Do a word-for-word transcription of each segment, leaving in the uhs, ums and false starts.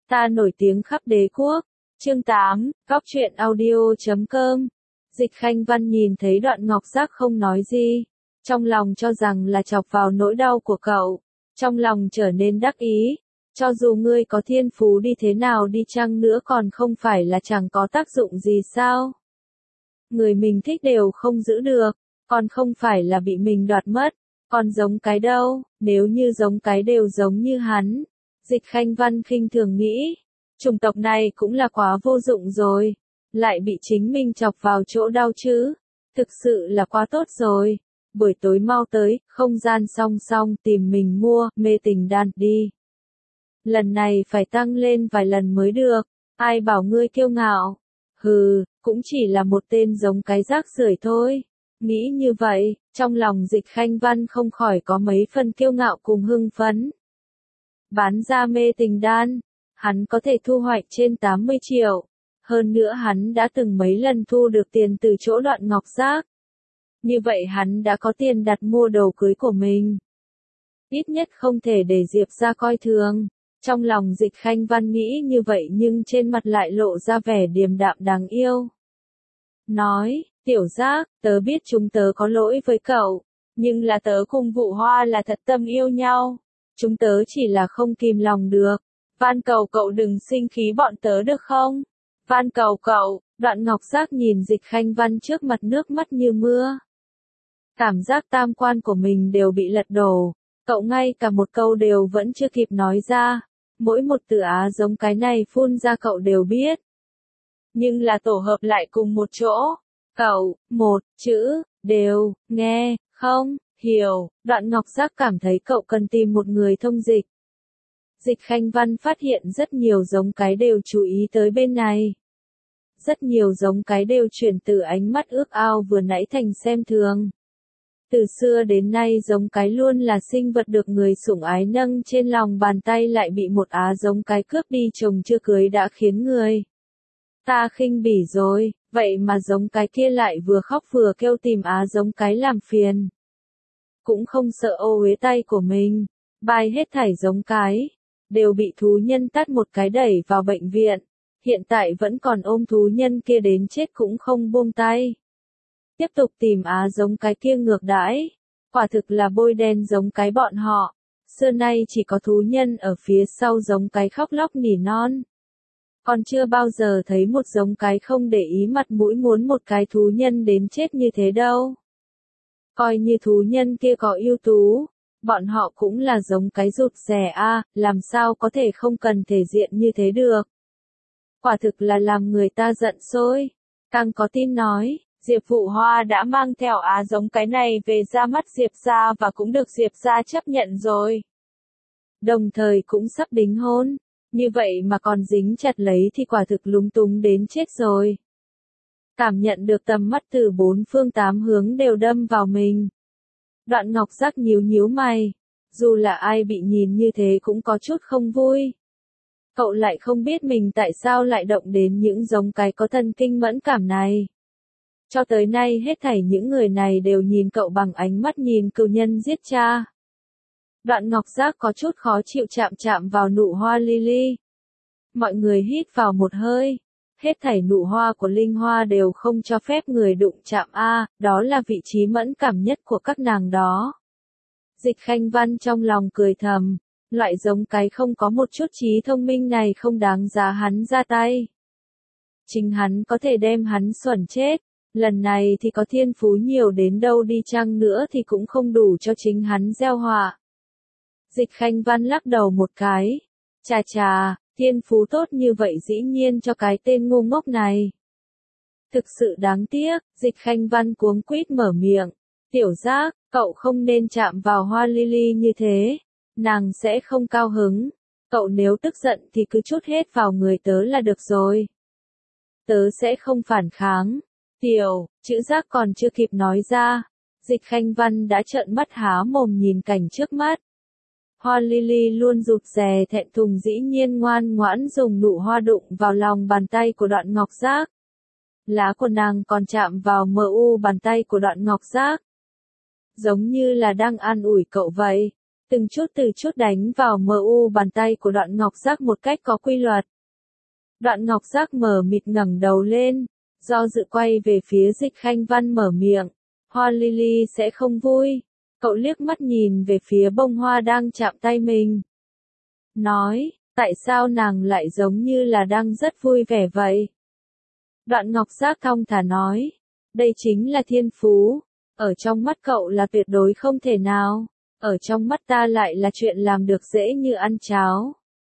Ta nổi tiếng khắp đế quốc. Chương tám, góc truyện audio chấm com. Dịch Khanh Văn nhìn thấy Đoạn Ngọc Giác không nói gì, trong lòng cho rằng là chọc vào nỗi đau của cậu, trong lòng trở nên đắc ý, cho dù ngươi có thiên phú đi thế nào đi chăng nữa còn không phải là chẳng có tác dụng gì sao? Người mình thích đều không giữ được, còn không phải là bị mình đoạt mất, còn giống cái đâu, nếu như giống cái đều giống như hắn. Dịch Khanh Văn khinh thường nghĩ, chủng tộc này cũng là quá vô dụng rồi, lại bị chính mình chọc vào chỗ đau chứ, thực sự là quá tốt rồi. Buổi tối mau tới, không gian song song tìm mình mua, mê tình đan đi. Lần này phải tăng lên vài lần mới được, ai bảo ngươi kiêu ngạo. Hừ, cũng chỉ là một tên giống cái rác rưởi thôi. Nghĩ như vậy, trong lòng Dịch Khanh Văn không khỏi có mấy phần kiêu ngạo cùng hưng phấn. Bán ra mê tình đan, hắn có thể thu hoạch trên tám mươi triệu. Hơn nữa hắn đã từng mấy lần thu được tiền từ chỗ Đoạn Ngọc Giác. Như vậy hắn đã có tiền đặt mua đồ cưới của mình. Ít nhất không thể để Diệp ra coi thường. Trong lòng Dịch Khanh Văn nghĩ như vậy nhưng trên mặt lại lộ ra vẻ điềm đạm đáng yêu. Nói, tiểu Giác, tớ biết chúng tớ có lỗi với cậu, nhưng là tớ cùng Vũ Hoa là thật tâm yêu nhau. Chúng tớ chỉ là không kìm lòng được. Van cầu cậu đừng sinh khí bọn tớ được không? Van cầu cậu. Đoạn Ngọc Giác nhìn Dịch Khanh Văn trước mặt nước mắt như mưa. Cảm giác tam quan của mình đều bị lật đổ. Cậu ngay cả một câu đều vẫn chưa kịp nói ra. Mỗi một từ á giống cái này phun ra cậu đều biết. Nhưng là tổ hợp lại cùng một chỗ. Cậu, một chữ, đều, nghe, không, hiểu. Đoạn Ngọc Giác cảm thấy cậu cần tìm một người thông dịch. Dịch Khanh Văn phát hiện rất nhiều giống cái đều chú ý tới bên này. Rất nhiều giống cái đều chuyển từ ánh mắt ước ao vừa nãy thành xem thường. Từ xưa đến nay giống cái luôn là sinh vật được người sủng ái nâng trên lòng bàn tay lại bị một á giống cái cướp đi chồng chưa cưới đã khiến người ta khinh bỉ rồi, vậy mà giống cái kia lại vừa khóc vừa kêu tìm á giống cái làm phiền. Cũng không sợ ô uế tay của mình, bài hết thảy giống cái, đều bị thú nhân tát một cái đẩy vào bệnh viện, hiện tại vẫn còn ôm thú nhân kia đến chết cũng không buông tay. Tiếp tục tìm á giống cái kia ngược đãi, quả thực là bôi đen giống cái bọn họ, xưa nay chỉ có thú nhân ở phía sau giống cái khóc lóc nỉ non. Còn chưa bao giờ thấy một giống cái không để ý mặt mũi muốn một cái thú nhân đến chết như thế đâu. Coi như thú nhân kia có ưu tú, bọn họ cũng là giống cái rụt rè a, làm sao có thể không cần thể diện như thế được. Quả thực là làm người ta giận sôi. Càng có tin nói, Diệp Vũ Hoa đã mang theo á giống cái này về ra mắt Diệp gia và cũng được Diệp gia chấp nhận rồi. Đồng thời cũng sắp đính hôn, như vậy mà còn dính chặt lấy thì quả thực lúng túng đến chết rồi. Cảm nhận được tầm mắt từ bốn phương tám hướng đều đâm vào mình. Đoạn Ngọc Giác nhíu nhíu mày, dù là ai bị nhìn như thế cũng có chút không vui. Cậu lại không biết mình tại sao lại động đến những giống cái có thần kinh mẫn cảm này. Cho tới nay hết thảy những người này đều nhìn cậu bằng ánh mắt nhìn cừu nhân giết cha. Đoạn Ngọc Giác có chút khó chịu chạm chạm vào nụ hoa lily. Mọi người hít vào một hơi. Hết thảy nụ hoa của linh hoa đều không cho phép người đụng chạm a, đó là vị trí mẫn cảm nhất của các nàng đó. Dịch Khanh Văn trong lòng cười thầm, loại giống cái không có một chút trí thông minh này không đáng giá hắn ra tay. Chính hắn có thể đem hắn xuẩn chết, lần này thì có thiên phú nhiều đến đâu đi chăng nữa thì cũng không đủ cho chính hắn gieo họa. Dịch Khanh Văn lắc đầu một cái, chà chà, thiên phú tốt như vậy dĩ nhiên cho cái tên ngu ngốc này. Thực sự đáng tiếc, Dịch Khanh Văn cuống quýt mở miệng, tiểu Giác, cậu không nên chạm vào hoa lily như thế, nàng sẽ không cao hứng, cậu nếu tức giận thì cứ trút hết vào người tớ là được rồi. Tớ sẽ không phản kháng. Tiểu, chữ Giác còn chưa kịp nói ra, Dịch Khanh Văn đã trợn mắt há mồm nhìn cảnh trước mắt. Hoa lily luôn rụt rè thẹn thùng dĩ nhiên ngoan ngoãn dùng nụ hoa đụng vào lòng bàn tay của Đoạn Ngọc Giác. Lá của nàng còn chạm vào mờ u bàn tay của Đoạn Ngọc Giác. Giống như là đang an ủi cậu vậy. từng chút từ chút đánh vào mờ u bàn tay của Đoạn Ngọc Giác một cách có quy luật. Đoạn Ngọc Giác mờ mịt ngẩng đầu lên, do dự quay về phía Dịch Khanh Văn mở miệng, Hoa Lily sẽ không vui. Cậu liếc mắt nhìn về phía bông hoa đang chạm tay mình. Nói, tại sao nàng lại giống như là đang rất vui vẻ vậy? Đoạn Ngọc Giác thong thả nói, đây chính là thiên phú, ở trong mắt cậu là tuyệt đối không thể nào, ở trong mắt ta lại là chuyện làm được dễ như ăn cháo.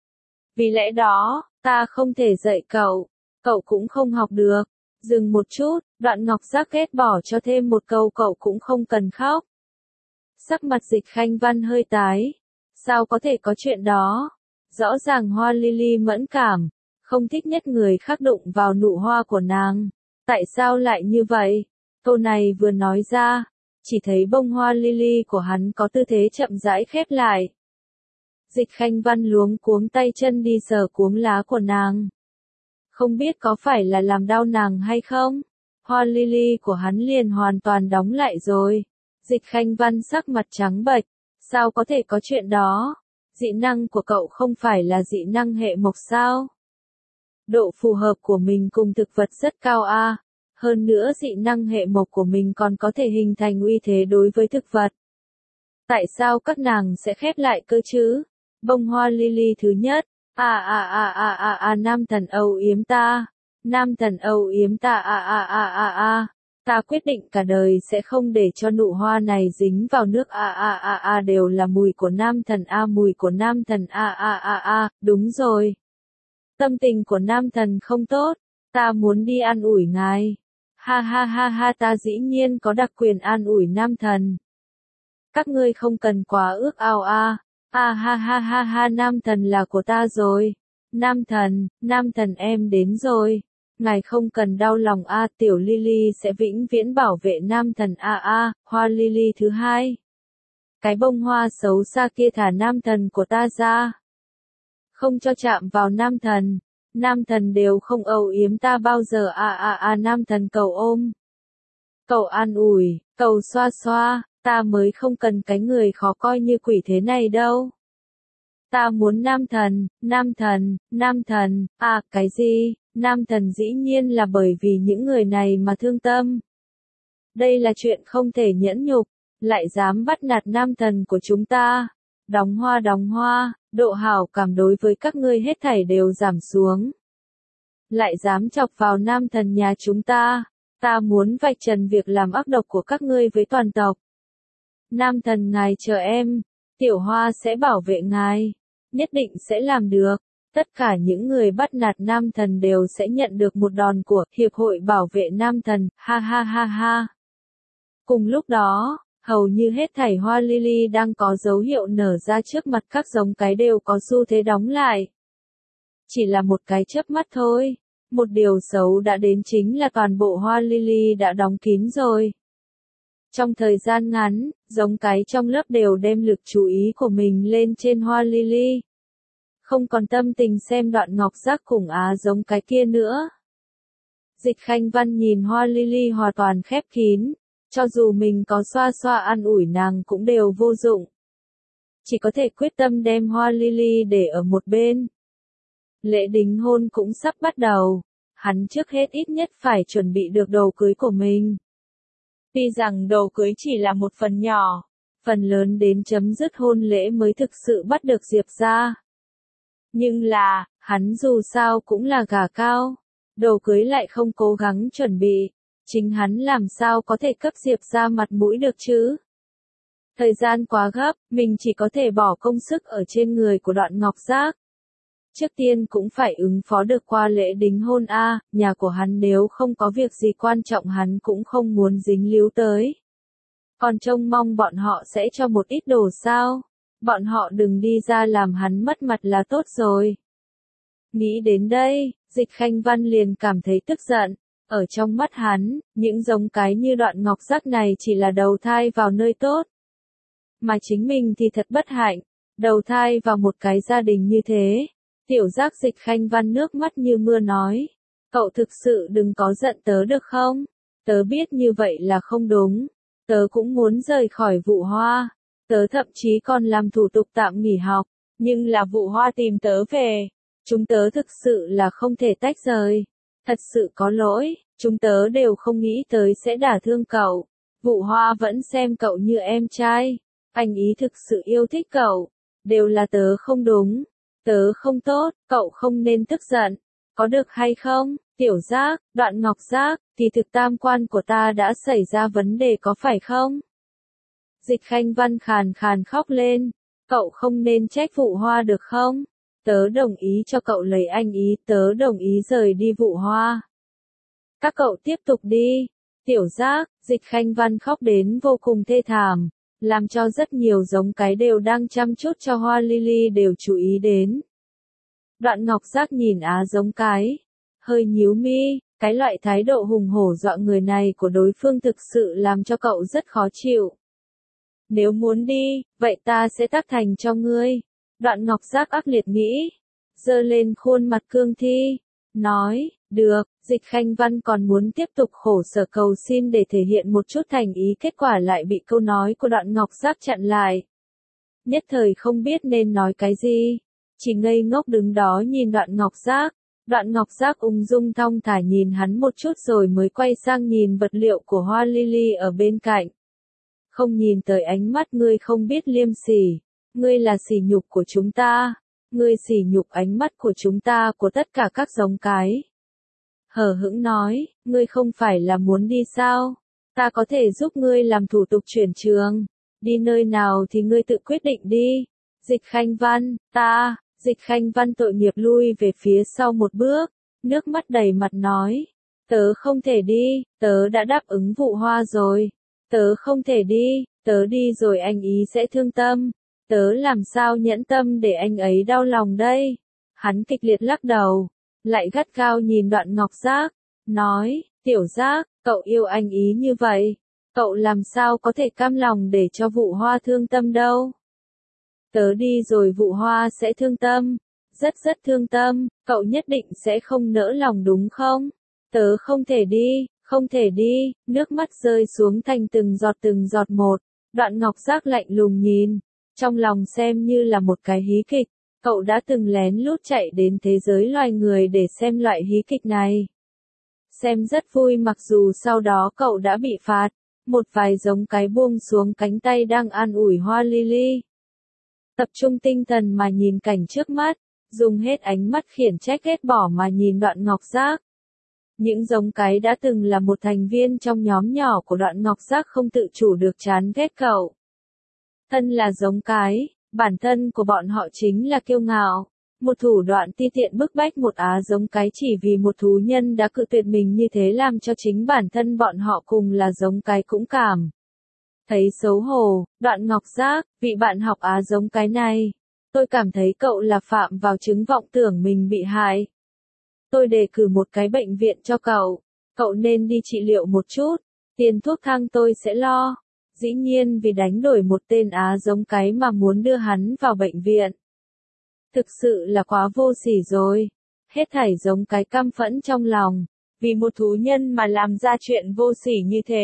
Vì lẽ đó, ta không thể dạy cậu, cậu cũng không học được. Dừng một chút, Đoạn Ngọc Giác ghét bỏ cho thêm một câu cậu cũng không cần khóc. Sắc mặt Dịch Khanh Văn hơi tái. Sao có thể có chuyện đó? Rõ ràng Hoa Lily mẫn cảm, không thích nhất người khác đụng vào nụ hoa của nàng. Tại sao lại như vậy? Câu này vừa nói ra, chỉ thấy bông hoa lily của hắn có tư thế chậm rãi khép lại. Dịch Khanh Văn luống cuống tay chân đi sờ cuống lá của nàng. Không biết có phải là làm đau nàng hay không? Hoa lily của hắn liền hoàn toàn đóng lại rồi. Dịch Khanh Văn sắc mặt trắng bệch. Sao có thể có chuyện đó? Dị năng của cậu không phải là dị năng hệ mộc sao? Độ phù hợp của mình cùng thực vật rất cao a. À? Hơn nữa dị năng hệ mộc của mình còn có thể hình thành uy thế đối với thực vật. Tại sao các nàng sẽ khép lại cơ chứ? Bông hoa lily thứ nhất. À à à à à à nam thần âu yếm ta. Nam thần âu yếm ta à à à à à. Ta quyết định cả đời sẽ không để cho nụ hoa này dính vào nước a a a a đều là mùi của nam thần a mùi của nam thần a a a a, đúng rồi. Tâm tình của nam thần không tốt, ta muốn đi an ủi ngài. Ha ha ha ha ta dĩ nhiên có đặc quyền an ủi nam thần. Các ngươi không cần quá ước ao a. A ha ha ha ha nam thần là của ta rồi. Nam thần, nam thần em đến rồi. Ngài không cần đau lòng a, tiểu Lily sẽ vĩnh viễn bảo vệ nam thần a a, hoa Lily thứ hai. Cái bông hoa xấu xa kia thả nam thần của ta ra. Không cho chạm vào nam thần. Nam thần đều không âu yếm ta bao giờ a a a nam thần cầu ôm. Cầu an ủi, cầu xoa xoa, ta mới không cần cái người khó coi như quỷ thế này đâu. Ta muốn nam thần, nam thần, nam thần, à cái gì? Nam thần dĩ nhiên là bởi vì những người này mà thương tâm. Đây là chuyện không thể nhẫn nhục, lại dám bắt nạt nam thần của chúng ta. Đóng hoa đóng hoa, độ hảo cảm đối với các ngươi hết thảy đều giảm xuống. Lại dám chọc vào nam thần nhà chúng ta, ta muốn vạch trần việc làm ác độc của các ngươi với toàn tộc. Nam thần ngài chờ em, tiểu hoa sẽ bảo vệ ngài, nhất định sẽ làm được. Tất cả những người bắt nạt nam thần đều sẽ nhận được một đòn của Hiệp hội Bảo vệ Nam thần, ha ha ha ha. Cùng lúc đó, hầu như hết thảy hoa lily đang có dấu hiệu nở ra trước mặt các giống cái đều có xu thế đóng lại. Chỉ là một cái chớp mắt thôi, một điều xấu đã đến chính là toàn bộ hoa lily đã đóng kín rồi. Trong thời gian ngắn, giống cái trong lớp đều đem lực chú ý của mình lên trên hoa lily. Không còn tâm tình xem Đoạn Ngọc Giác cùng á giống cái kia nữa. Dịch Khanh Văn nhìn hoa lily hoàn toàn khép kín, cho dù mình có xoa xoa an ủi nàng cũng đều vô dụng. Chỉ có thể quyết tâm đem hoa lily để ở một bên. Lễ đính hôn cũng sắp bắt đầu, hắn trước hết ít nhất phải chuẩn bị được đồ cưới của mình. Tuy rằng đồ cưới chỉ là một phần nhỏ, phần lớn đến chấm dứt hôn lễ mới thực sự bắt được Diệp ra. Nhưng là, hắn dù sao cũng là gà cao, đồ cưới lại không cố gắng chuẩn bị, chính hắn làm sao có thể cấp Diệp ra mặt mũi được chứ? Thời gian quá gấp, mình chỉ có thể bỏ công sức ở trên người của Đoạn Ngọc Giác. Trước tiên cũng phải ứng phó được qua lễ đính hôn a, à, nhà của hắn nếu không có việc gì quan trọng hắn cũng không muốn dính líu tới. Còn trông mong bọn họ sẽ cho một ít đồ sao? Bọn họ đừng đi ra làm hắn mất mặt là tốt rồi. Nghĩ đến đây, Dịch Khanh Văn liền cảm thấy tức giận. Ở trong mắt hắn, những giống cái như Đoạn Ngọc Giác này chỉ là đầu thai vào nơi tốt. Mà chính mình thì thật bất hạnh, đầu thai vào một cái gia đình như thế. Tiểu Giác Dịch Khanh Văn nước mắt như mưa nói. Cậu thực sự đừng có giận tớ được không? Tớ biết như vậy là không đúng. Tớ cũng muốn rời khỏi vụ hoa. Tớ thậm chí còn làm thủ tục tạm nghỉ học, nhưng là Vụ Hoa tìm tớ về. Chúng tớ thực sự là không thể tách rời. Thật sự có lỗi, chúng tớ đều không nghĩ tới sẽ đả thương cậu. Vụ Hoa vẫn xem cậu như em trai. Anh ý thực sự yêu thích cậu. Đều là tớ không đúng. Tớ không tốt, cậu không nên tức giận. Có được hay không, Tiểu Giác, Đoạn Ngọc Giác, thì thực tam quan của ta đã xảy ra vấn đề có phải không? Dịch Khanh Văn khàn khàn khóc lên. Cậu không nên trách Vụ Hoa được không? Tớ đồng ý cho cậu lấy anh ý, tớ đồng ý rời đi Vụ Hoa. Các cậu tiếp tục đi. Tiểu Giác, Dịch Khanh Văn khóc đến vô cùng thê thảm, làm cho rất nhiều giống cái đều đang chăm chút cho Hoa Lily đều chú ý đến. Đoạn Ngọc Giác nhìn Á giống cái, hơi nhíu mi, cái loại thái độ hùng hổ dọa người này của đối phương thực sự làm cho cậu rất khó chịu. Nếu muốn đi, vậy ta sẽ tác thành cho ngươi. Đoạn Ngọc Giác ác liệt nghĩ, giơ lên khuôn mặt cương thi, nói, được. Dịch Khanh Văn còn muốn tiếp tục khổ sở cầu xin để thể hiện một chút thành ý, kết quả lại bị câu nói của Đoạn Ngọc Giác chặn lại. Nhất thời không biết nên nói cái gì, chỉ ngây ngốc đứng đó nhìn Đoạn Ngọc Giác. Đoạn Ngọc Giác ung dung thong thả nhìn hắn một chút rồi mới quay sang nhìn vật liệu của Hoa Lily ở bên cạnh. Không nhìn tới ánh mắt ngươi không biết liêm sỉ, ngươi là sỉ nhục của chúng ta, ngươi sỉ nhục ánh mắt của chúng ta, của tất cả các giống cái. Hờ hững nói, ngươi không phải là muốn đi sao? Ta có thể giúp ngươi làm thủ tục chuyển trường, đi nơi nào thì ngươi tự quyết định đi. Dịch Khanh Văn, ta, Dịch Khanh Văn tội nghiệp lui về phía sau một bước, nước mắt đầy mặt nói, tớ không thể đi, tớ đã đáp ứng Vụ Hoa rồi, tớ không thể đi, tớ đi rồi anh ý sẽ thương tâm, tớ làm sao nhẫn tâm để anh ấy đau lòng đây. Hắn kịch liệt lắc đầu, lại gắt gao nhìn Đoạn Ngọc Giác, nói, Tiểu Giác, cậu yêu anh ý như vậy, cậu làm sao có thể cam lòng để cho Vụ Hoa thương tâm đâu. Tớ đi rồi Vụ Hoa sẽ thương tâm, rất rất thương tâm, cậu nhất định sẽ không nỡ lòng đúng không? Tớ không thể đi, không thể đi, nước mắt rơi xuống thành từng giọt từng giọt một. Đoạn Ngọc Giác lạnh lùng nhìn, trong lòng xem như là một cái hí kịch. Cậu đã từng lén lút chạy đến thế giới loài người để xem loại hí kịch này. Xem rất vui, mặc dù sau đó cậu đã bị phạt. Một vài giống cái buông xuống cánh tay đang an ủi Hoa Lily. Tập trung tinh thần mà nhìn cảnh trước mắt, dùng hết ánh mắt khiển trách ghét bỏ mà nhìn Đoạn Ngọc Giác. Những giống cái đã từng là một thành viên trong nhóm nhỏ của Đoạn Ngọc Giác không tự chủ được chán ghét cậu. Thân là giống cái, bản thân của bọn họ chính là kiêu ngạo, một thủ đoạn ti tiện bức bách một á giống cái chỉ vì một thú nhân đã cự tuyệt mình như thế, làm cho chính bản thân bọn họ cùng là giống cái cũng cảm thấy xấu hổ. Đoạn Ngọc Giác, vị bạn học á giống cái này, tôi cảm thấy cậu là phạm vào chứng vọng tưởng mình bị hại. Tôi đề cử một cái bệnh viện cho cậu, cậu nên đi trị liệu một chút, tiền thuốc thang tôi sẽ lo. Dĩ nhiên vì đánh đổi một tên á giống cái mà muốn đưa hắn vào bệnh viện. Thực sự là quá vô sỉ rồi. Hết thảy giống cái căm phẫn trong lòng, vì một thú nhân mà làm ra chuyện vô sỉ như thế.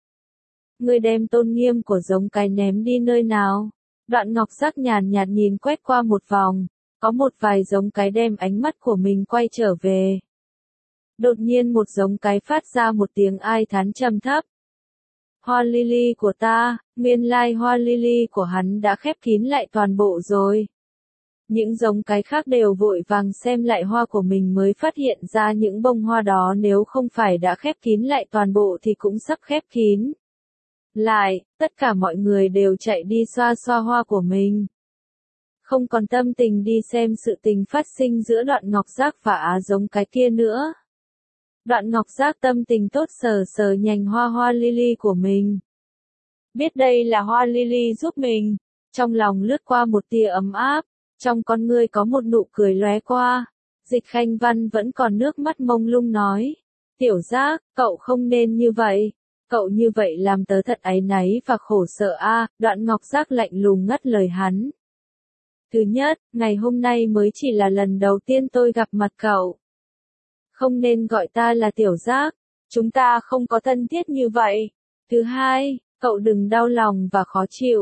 Ngươi đem tôn nghiêm của giống cái ném đi nơi nào? Đoạn Ngọc Giác nhàn nhạt nhìn quét qua một vòng, có một vài giống cái đem ánh mắt của mình quay trở về. Đột nhiên một giống cái phát ra một tiếng ai thán trầm thấp. Hoa Lily của ta, nguyên lai Hoa Lily của hắn đã khép kín lại toàn bộ rồi. Những giống cái khác đều vội vàng xem lại hoa của mình mới phát hiện ra những bông hoa đó nếu không phải đã khép kín lại toàn bộ thì cũng sắp khép kín lại. Tất cả mọi người đều chạy đi xoa xoa hoa của mình, không còn tâm tình đi xem sự tình phát sinh giữa Đoạn Ngọc Giác và á giống cái kia nữa. Đoạn Ngọc Giác tâm tình tốt sờ sờ nhành hoa Hoa Lily của mình. Biết đây là Hoa Lily giúp mình, trong lòng lướt qua một tia ấm áp, trong con ngươi có một nụ cười lóe qua. Dịch Khanh Văn vẫn còn nước mắt mông lung nói, Tiểu Giác, cậu không nên như vậy, cậu như vậy làm tớ thật áy náy và khổ sở a. Đoạn Ngọc Giác lạnh lùng ngắt lời hắn. Thứ nhất, ngày hôm nay mới chỉ là lần đầu tiên tôi gặp mặt cậu. Không nên gọi ta là Tiểu Giác, chúng ta không có thân thiết như vậy. Thứ hai, cậu đừng đau lòng và khó chịu,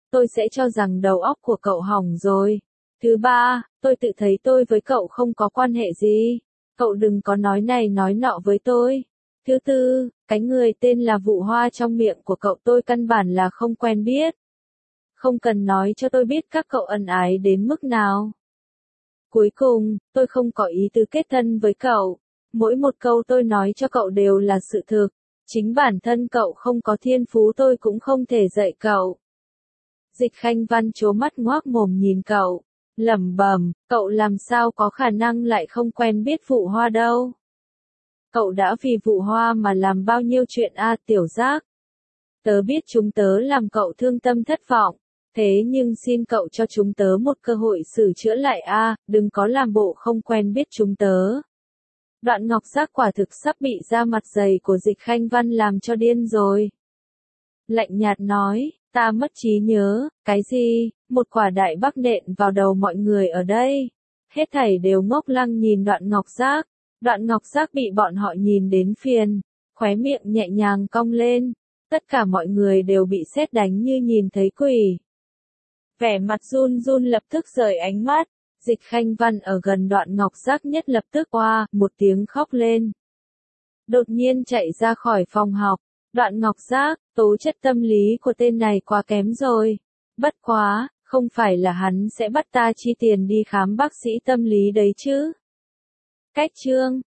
tôi sẽ cho rằng đầu óc của cậu hỏng rồi. Thứ ba, tôi tự thấy tôi với cậu không có quan hệ gì. Cậu đừng có nói này nói nọ với tôi. Thứ tư, cái người tên là Vụ Hoa trong miệng của cậu tôi căn bản là không quen biết. Không cần nói cho tôi biết các cậu ân ái đến mức nào. Cuối cùng, tôi không có ý tứ kết thân với cậu. Mỗi một câu tôi nói cho cậu đều là sự thực. Chính bản thân cậu không có thiên phú tôi cũng không thể dạy cậu. Dịch Khanh Văn trố mắt ngoác mồm nhìn cậu, lẩm bẩm, cậu làm sao có khả năng lại không quen biết Vụ Hoa đâu. Cậu đã vì Vụ Hoa mà làm bao nhiêu chuyện a à, Tiểu Giác. Tớ biết chúng tớ làm cậu thương tâm thất vọng, thế nhưng xin cậu cho chúng tớ một cơ hội sửa chữa lại a à, đừng có làm bộ không quen biết chúng tớ. Đoạn Ngọc Giác quả thực sắp bị da mặt dày của Dịch Khanh Văn làm cho điên rồi. Lạnh nhạt nói, ta mất trí nhớ, cái gì, một quả đại bác nện vào đầu mọi người ở đây. Hết thảy đều ngốc lăng nhìn Đoạn Ngọc Giác. Đoạn Ngọc Giác bị bọn họ nhìn đến phiền, khóe miệng nhẹ nhàng cong lên. Tất cả mọi người đều bị sét đánh như nhìn thấy quỷ. Vẻ mặt run run lập tức rời ánh mắt. Dịch Khanh Văn ở gần Đoạn Ngọc Giác nhất lập tức oa một tiếng khóc lên. Đột nhiên chạy ra khỏi phòng học. Đoạn Ngọc Giác, tố chất tâm lý của tên này quá kém rồi. Bất quá, không phải là hắn sẽ bắt ta chi tiền đi khám bác sĩ tâm lý đấy chứ. Cách chương